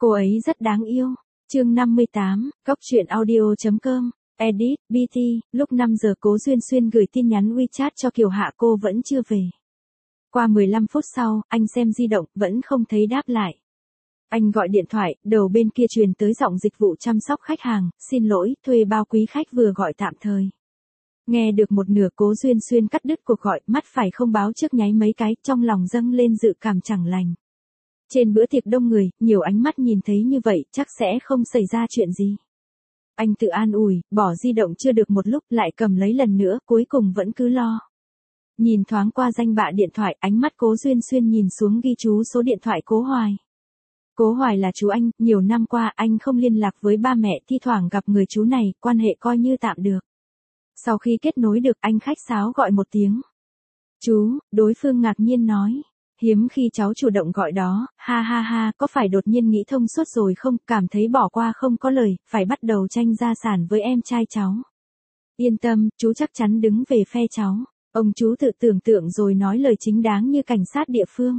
Cô ấy rất đáng yêu. Chương 58, Góc truyện audio.com. Edit, BT, lúc 5 giờ Cố Duyên Xuyên gửi tin nhắn WeChat cho Kiều Hạ cô vẫn chưa về. Qua 15 phút sau, anh xem di động, vẫn không thấy đáp lại. Anh gọi điện thoại, đầu bên kia truyền tới giọng dịch vụ chăm sóc khách hàng, xin lỗi, thuê bao quý khách vừa gọi tạm thời. Nghe được một nửa Cố Duyên Xuyên cắt đứt cuộc gọi, mắt phải không báo trước nháy mấy cái, trong lòng dâng lên dự cảm chẳng lành. Trên bữa tiệc đông người, nhiều ánh mắt nhìn thấy như vậy, chắc sẽ không xảy ra chuyện gì. Anh tự an ủi, bỏ di động chưa được một lúc lại cầm lấy lần nữa, cuối cùng vẫn cứ lo. Nhìn thoáng qua danh bạ điện thoại, ánh mắt Cố Duyên Xuyên nhìn xuống ghi chú số điện thoại Cố Hoài. Cố Hoài là chú anh, nhiều năm qua anh không liên lạc với ba mẹ, thi thoảng gặp người chú này, quan hệ coi như tạm được. Sau khi kết nối được, anh khách sáo gọi một tiếng. Chú, đối phương ngạc nhiên nói. Hiếm khi cháu chủ động gọi đó, ha ha ha, có phải đột nhiên nghĩ thông suốt rồi không, cảm thấy bỏ qua không có lời, phải bắt đầu tranh gia sản với em trai cháu. Yên tâm, chú chắc chắn đứng về phe cháu. Ông chú tự tưởng tượng rồi nói lời chính đáng như cảnh sát địa phương.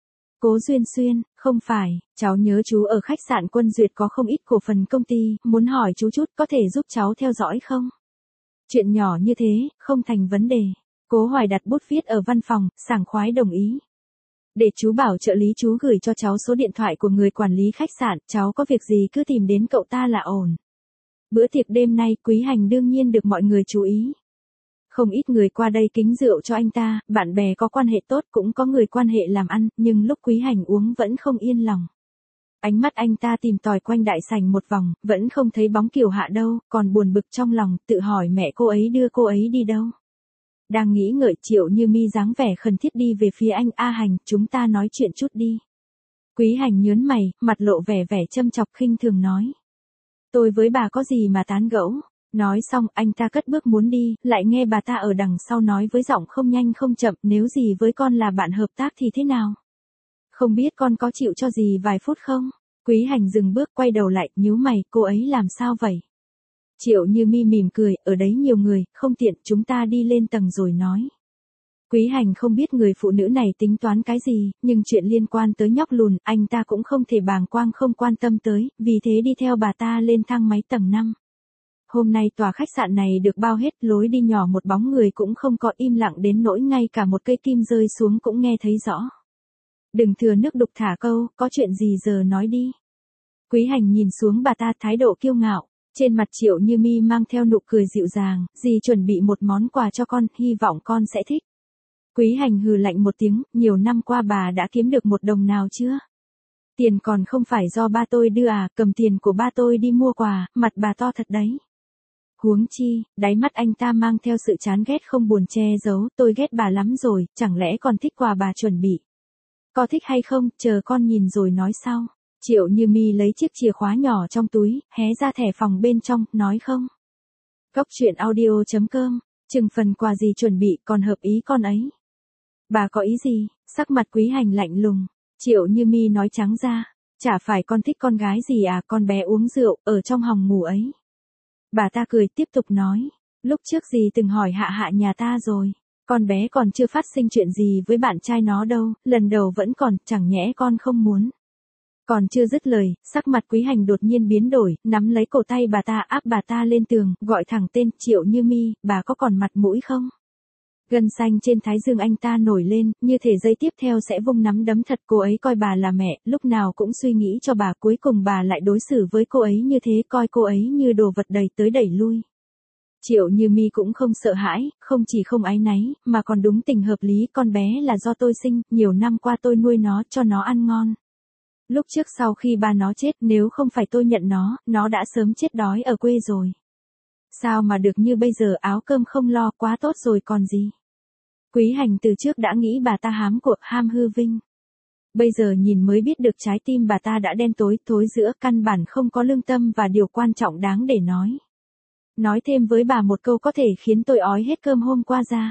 Cố Duyên Xuyên, không phải, cháu nhớ chú ở khách sạn Quân Duyệt có không ít cổ phần công ty, muốn hỏi chú chút có thể giúp cháu theo dõi không? Chuyện nhỏ như thế, không thành vấn đề. Cố Hoài đặt bút viết ở văn phòng, sảng khoái đồng ý. Để chú bảo trợ lý chú gửi cho cháu số điện thoại của người quản lý khách sạn, cháu có việc gì cứ tìm đến cậu ta là ổn. Bữa tiệc đêm nay Quý Hành đương nhiên được mọi người chú ý. Không ít người qua đây kính rượu cho anh ta, bạn bè có quan hệ tốt cũng có người quan hệ làm ăn, nhưng lúc Quý Hành uống vẫn không yên lòng. Ánh mắt anh ta tìm tòi quanh đại sảnh một vòng, vẫn không thấy bóng Kiều Hạ đâu, còn buồn bực trong lòng, tự hỏi mẹ cô ấy đưa cô ấy đi đâu. Đang nghĩ ngợi Triệu Như Mi dáng vẻ khẩn thiết đi về phía anh. A Hành, chúng ta nói chuyện chút đi. Quý Hành nhớn mày, mặt lộ vẻ châm chọc khinh thường nói. Tôi với bà có gì mà tán gẫu. Nói xong anh ta cất bước muốn đi, lại nghe bà ta ở đằng sau nói với giọng không nhanh không chậm, nếu gì với con là bạn hợp tác thì thế nào? Không biết con có chịu cho gì vài phút không? Quý Hành dừng bước quay đầu lại, nhíu mày, cô ấy làm sao vậy? Triệu Như Mi mỉm cười, ở đấy nhiều người, không tiện, chúng ta đi lên tầng rồi nói. Quý Hành không biết người phụ nữ này tính toán cái gì, nhưng chuyện liên quan tới nhóc lùn, anh ta cũng không thể bàng quang không quan tâm tới, vì thế đi theo bà ta lên thang máy tầng 5. Hôm nay tòa khách sạn này được bao hết, lối đi nhỏ một bóng người cũng không có, im lặng đến nỗi ngay cả một cây kim rơi xuống cũng nghe thấy rõ. Đừng thừa nước đục thả câu, có chuyện gì giờ nói đi. Quý Hành nhìn xuống bà ta thái độ kiêu ngạo. Trên mặt Triệu Như Mi mang theo nụ cười dịu dàng, dì chuẩn bị một món quà cho con, hy vọng con sẽ thích. Quý Hành hừ lạnh một tiếng, nhiều năm qua bà đã kiếm được một đồng nào chưa? Tiền còn không phải do ba tôi đưa à, cầm tiền của ba tôi đi mua quà, mặt bà to thật đấy. Huống chi, đáy mắt anh ta mang theo sự chán ghét không buồn che giấu, tôi ghét bà lắm rồi, chẳng lẽ còn thích quà bà chuẩn bị? Có thích hay không, chờ con nhìn rồi nói sau. Triệu Như Mi lấy chiếc chìa khóa nhỏ trong túi, hé ra thẻ phòng bên trong, nói không. Góc truyện audio.com, chừng phần quà gì chuẩn bị còn hợp ý con ấy. Bà có ý gì? Sắc mặt Quý Hành lạnh lùng. Triệu Như Mi nói trắng ra, chả phải con thích con gái gì à, con bé uống rượu, ở trong hòng ngủ ấy. Bà ta cười tiếp tục nói, lúc trước dì từng hỏi Hạ Hạ nhà ta rồi. Con bé còn chưa phát sinh chuyện gì với bạn trai nó đâu, lần đầu vẫn còn, chẳng nhẽ con không muốn. Còn chưa dứt lời, sắc mặt Quý Hành đột nhiên biến đổi, nắm lấy cổ tay bà ta áp bà ta lên tường, gọi thẳng tên, Triệu Như Mi, bà có còn mặt mũi không? Gân xanh trên thái dương anh ta nổi lên, như thể giây tiếp theo sẽ vung nắm đấm thật. Cô ấy coi bà là mẹ, lúc nào cũng suy nghĩ cho bà, cuối cùng bà lại đối xử với cô ấy như thế, coi cô ấy như đồ vật đẩy tới đẩy lui. Triệu Như Mi cũng không sợ hãi, không chỉ không áy náy, mà còn đúng tình hợp lý, con bé là do tôi sinh, nhiều năm qua tôi nuôi nó, cho nó ăn ngon. Lúc trước sau khi ba nó chết, nếu không phải tôi nhận nó đã sớm chết đói ở quê rồi. Sao mà được như bây giờ, áo cơm không lo, quá tốt rồi còn gì. Quý Hành từ trước đã nghĩ bà ta hám của, ham hư vinh. Bây giờ nhìn mới biết được trái tim bà ta đã đen tối, thối giữa, căn bản không có lương tâm và điều quan trọng đáng để nói. Nói thêm với bà một câu có thể khiến tôi ói hết cơm hôm qua ra.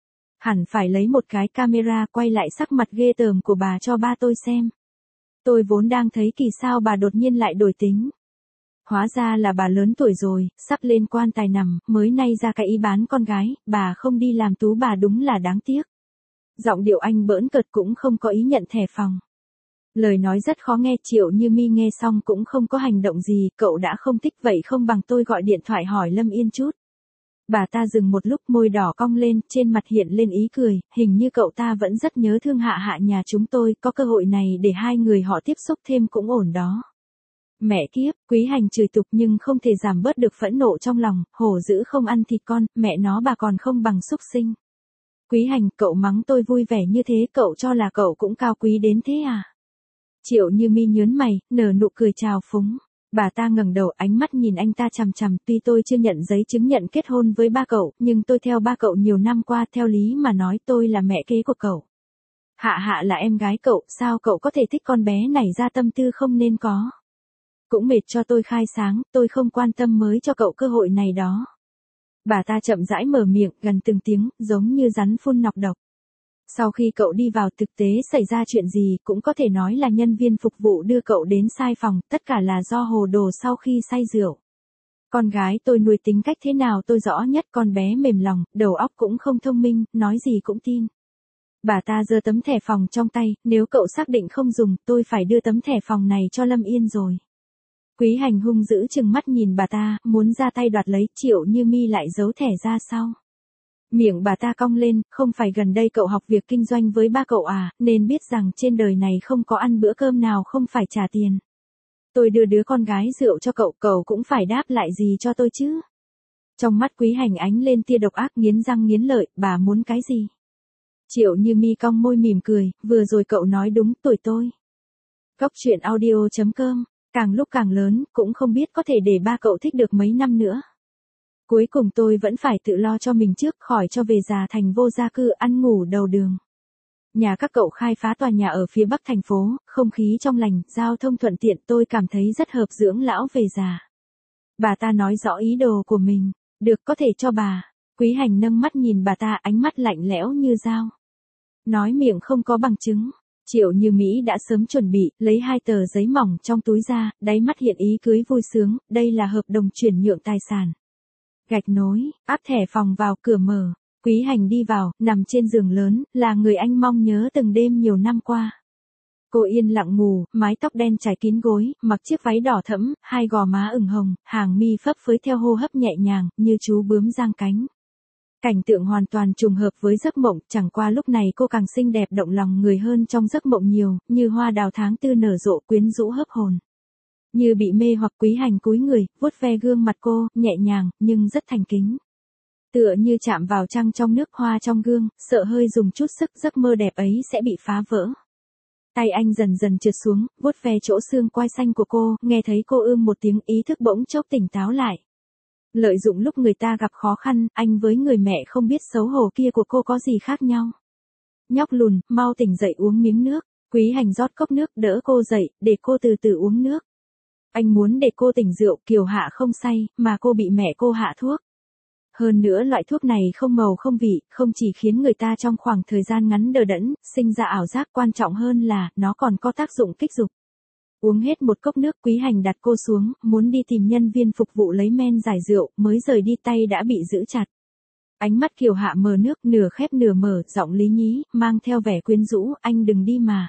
Hẳn phải lấy một cái camera quay lại sắc mặt ghê tởm của bà cho ba tôi xem. Tôi vốn đang thấy kỳ sao bà đột nhiên lại đổi tính. Hóa ra là bà lớn tuổi rồi, sắp lên quan tài nằm, mới nay ra cái ý bán con gái, bà không đi làm tú bà đúng là đáng tiếc. Giọng điệu anh bỡn cợt cũng không có ý nhận thẻ phòng. Lời nói rất khó nghe, Triệu Như Mi nghe xong cũng không có hành động gì, cậu đã không thích vậy không bằng tôi gọi điện thoại hỏi Lâm Yên chút. Bà ta dừng một lúc, môi đỏ cong lên, trên mặt hiện lên ý cười, hình như cậu ta vẫn rất nhớ thương Hạ Hạ nhà chúng tôi, có cơ hội này để hai người họ tiếp xúc thêm cũng ổn đó. Mẹ kiếp, Quý Hành chửi tục nhưng không thể giảm bớt được phẫn nộ trong lòng, hổ dữ không ăn thịt con, mẹ nó bà còn không bằng súc sinh. Quý Hành, cậu mắng tôi vui vẻ như thế, cậu cho là cậu cũng cao quý đến thế à? Triệu Như Mi nhớn mày, nở nụ cười chào phúng. Bà ta ngẩng đầu, ánh mắt nhìn anh ta chằm chằm, tuy tôi chưa nhận giấy chứng nhận kết hôn với ba cậu, nhưng tôi theo ba cậu nhiều năm qua, theo lý mà nói tôi là mẹ kế của cậu. Hạ Hạ là em gái cậu, sao cậu có thể thích con bé này ra, tâm tư không nên có. Cũng mệt cho tôi khai sáng, tôi không quan tâm mới cho cậu cơ hội này đó. Bà ta chậm rãi mở miệng, gần từng tiếng, giống như rắn phun nọc độc. Sau khi cậu đi vào, thực tế xảy ra chuyện gì, cũng có thể nói là nhân viên phục vụ đưa cậu đến sai phòng, tất cả là do hồ đồ sau khi say rượu. Con gái tôi nuôi tính cách thế nào tôi rõ nhất, con bé mềm lòng, đầu óc cũng không thông minh, nói gì cũng tin. Bà ta giơ tấm thẻ phòng trong tay, nếu cậu xác định không dùng, tôi phải đưa tấm thẻ phòng này cho Lâm Yên rồi. Quý Hành hung dữ chừng mắt nhìn bà ta, muốn ra tay đoạt lấy, Triệu Như Mi lại giấu thẻ ra sau. Miệng bà ta cong lên, không phải gần đây cậu học việc kinh doanh với ba cậu à, nên biết rằng trên đời này không có ăn bữa cơm nào không phải trả tiền. Tôi đưa đứa con gái rượu cho cậu, cậu cũng phải đáp lại gì cho tôi chứ. Trong mắt Quý Hành ánh lên tia độc ác, nghiến răng nghiến lợi, bà muốn cái gì? Triệu Như Mi cong môi mỉm cười, vừa rồi cậu nói đúng, tuổi tôi. Cóc truyện audio.com, càng lúc càng lớn, cũng không biết có thể để ba cậu thích được mấy năm nữa. Cuối cùng tôi vẫn phải tự lo cho mình trước, khỏi cho về già thành vô gia cư, ăn ngủ đầu đường. Nhà các cậu khai phá tòa nhà ở phía bắc thành phố, không khí trong lành, giao thông thuận tiện, tôi cảm thấy rất hợp dưỡng lão về già. Bà ta nói rõ ý đồ của mình, được có thể cho bà. Quý Hành nâng mắt nhìn bà ta, ánh mắt lạnh lẽo như dao. Nói miệng không có bằng chứng. Triệu Như Mỹ đã sớm chuẩn bị, lấy 2 tờ giấy mỏng trong túi ra, đáy mắt hiện ý cưới vui sướng, đây là hợp đồng chuyển nhượng tài sản. Gạch nối, áp thẻ phòng vào, cửa mở. Quý Hành đi vào, nằm trên giường lớn, là người anh mong nhớ từng đêm nhiều năm qua. Cô yên lặng ngủ, mái tóc đen trải kín gối, mặc chiếc váy đỏ thẫm, hai gò má ửng hồng, hàng mi phấp phới theo hô hấp nhẹ nhàng, như chú bướm giang cánh. Cảnh tượng hoàn toàn trùng hợp với giấc mộng, chẳng qua lúc này cô càng xinh đẹp động lòng người hơn trong giấc mộng nhiều, như hoa đào tháng tư nở rộ quyến rũ hấp hồn. Như bị mê hoặc, Quý Hành cúi người, vuốt ve gương mặt cô, nhẹ nhàng, nhưng rất thành kính. Tựa như chạm vào trăng trong nước, hoa trong gương, sợ hơi dùng chút sức, giấc mơ đẹp ấy sẽ bị phá vỡ. Tay anh dần dần trượt xuống, vuốt ve chỗ xương quai xanh của cô, nghe thấy cô ưm một tiếng, ý thức bỗng chốc tỉnh táo lại. Lợi dụng lúc người ta gặp khó khăn, anh với người mẹ không biết xấu hổ kia của cô có gì khác nhau. Nhóc lùn, mau tỉnh dậy uống miếng nước. Quý Hành rót cốc nước đỡ cô dậy, để cô từ từ uống nước. Anh muốn để cô tỉnh rượu, Kiều Hạ không say, mà cô bị mẹ cô hạ thuốc. Hơn nữa loại thuốc này không màu không vị, không chỉ khiến người ta trong khoảng thời gian ngắn đờ đẫn, sinh ra ảo giác, quan trọng hơn là, nó còn có tác dụng kích dục. Uống hết một cốc nước, Quý Hành đặt cô xuống, muốn đi tìm nhân viên phục vụ lấy men giải rượu, mới rời đi tay đã bị giữ chặt. Ánh mắt Kiều Hạ mờ nước, nửa khép nửa mở, giọng lý nhí, mang theo vẻ quyến rũ, anh đừng đi mà.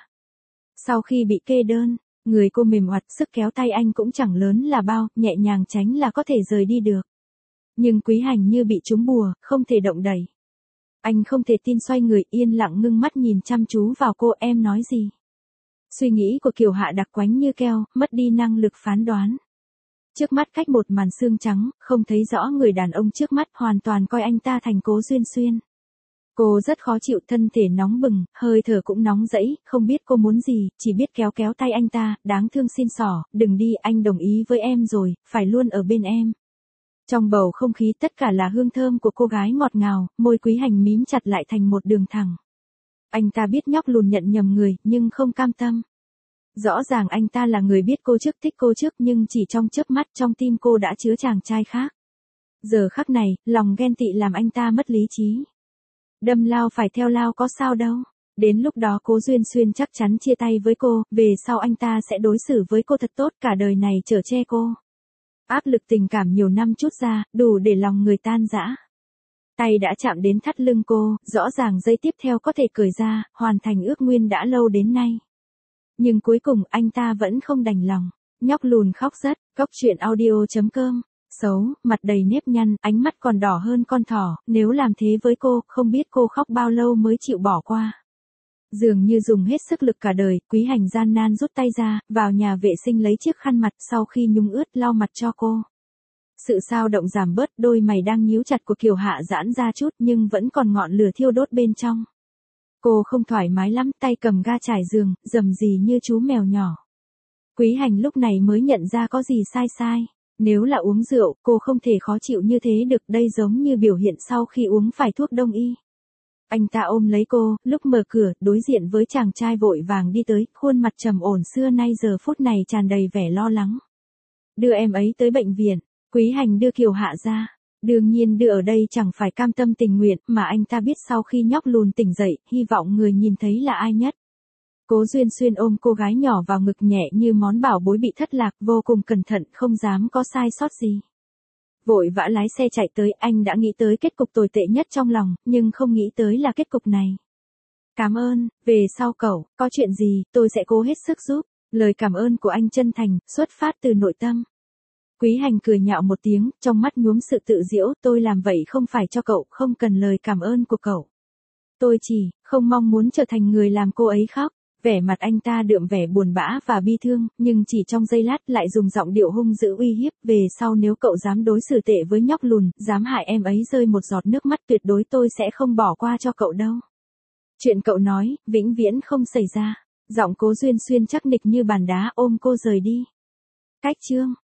Sau khi bị kê đơn, người cô mềm oặt, sức kéo tay anh cũng chẳng lớn là bao, nhẹ nhàng tránh là có thể rời đi được. Nhưng Quý Hành như bị trúng bùa, không thể động đậy. Anh không thể tin, xoay người, yên lặng ngưng mắt nhìn chăm chú vào cô, em nói gì? Suy nghĩ của Kiều Hạ đặc quánh như keo, mất đi năng lực phán đoán. Trước mắt cách một màn xương trắng, không thấy rõ người đàn ông trước mắt, hoàn toàn coi anh ta thành Cố Duyên Xuyên. Cô rất khó chịu, thân thể nóng bừng, hơi thở cũng nóng rẫy, không biết cô muốn gì, chỉ biết kéo kéo tay anh ta, đáng thương xin xỏ, đừng đi, anh đồng ý với em rồi, phải luôn ở bên em. Trong bầu không khí tất cả là hương thơm của cô gái ngọt ngào, môi Quý Hành mím chặt lại thành một đường thẳng. Anh ta biết nhóc lùn nhận nhầm người, nhưng không cam tâm. Rõ ràng anh ta là người biết cô trước, thích cô trước, nhưng chỉ trong chớp mắt trong tim cô đã chứa chàng trai khác. Giờ khắc này, lòng ghen tị làm anh ta mất lý trí. Đâm lao phải theo lao có sao đâu. Đến lúc đó Cố Duyên Xuyên chắc chắn chia tay với cô, về sau anh ta sẽ đối xử với cô thật tốt, cả đời này chở che cô. Áp lực tình cảm nhiều năm trút ra, đủ để lòng người tan rã. Tay đã chạm đến thắt lưng cô, rõ ràng giây tiếp theo có thể cởi ra, hoàn thành ước nguyện đã lâu đến nay. Nhưng cuối cùng anh ta vẫn không đành lòng. Nhóc lùn khóc rất, Cóc truyện audio.com. Xấu, mặt đầy nếp nhăn, ánh mắt còn đỏ hơn con thỏ, nếu làm thế với cô, không biết cô khóc bao lâu mới chịu bỏ qua. Dường như dùng hết sức lực cả đời, Quý Hành gian nan rút tay ra, vào nhà vệ sinh lấy chiếc khăn mặt sau khi nhúng ướt lau mặt cho cô. Sự xao động giảm bớt, đôi mày đang nhíu chặt của Kiều Hạ giãn ra chút nhưng vẫn còn ngọn lửa thiêu đốt bên trong. Cô không thoải mái lắm, tay cầm ga trải giường, rầm rì như chú mèo nhỏ. Quý Hành lúc này mới nhận ra có gì sai. Nếu là uống rượu, cô không thể khó chịu như thế được, đây giống như biểu hiện sau khi uống phải thuốc đông y. Anh ta ôm lấy cô, lúc mở cửa, đối diện với chàng trai vội vàng đi tới, khuôn mặt trầm ổn xưa nay giờ phút này tràn đầy vẻ lo lắng. Đưa em ấy tới bệnh viện, Quý Hành đưa Kiều Hạ ra. Đương nhiên đưa ở đây chẳng phải cam tâm tình nguyện, mà anh ta biết sau khi nhóc lùn tỉnh dậy, hy vọng người nhìn thấy là ai nhất. Cố Duyên Xuyên ôm cô gái nhỏ vào ngực nhẹ như món bảo bối bị thất lạc, vô cùng cẩn thận, không dám có sai sót gì. Vội vã lái xe chạy tới, anh đã nghĩ tới kết cục tồi tệ nhất trong lòng, nhưng không nghĩ tới là kết cục này. Cảm ơn, về sau cậu, có chuyện gì, tôi sẽ cố hết sức giúp. Lời cảm ơn của anh chân thành, xuất phát từ nội tâm. Quý Hành cười nhạo một tiếng, trong mắt nhuốm sự tự giễu, tôi làm vậy không phải cho cậu, không cần lời cảm ơn của cậu. Tôi chỉ, không mong muốn trở thành người làm cô ấy khóc. Vẻ mặt anh ta đượm vẻ buồn bã và bi thương, nhưng chỉ trong giây lát lại dùng giọng điệu hung dữ uy hiếp, về sau nếu cậu dám đối xử tệ với nhóc lùn, dám hại em ấy rơi một giọt nước mắt, tuyệt đối tôi sẽ không bỏ qua cho cậu đâu. Chuyện cậu nói, vĩnh viễn không xảy ra. Giọng Cố Duyên Xuyên chắc nịch như bàn đá, ôm cô rời đi. Cách chương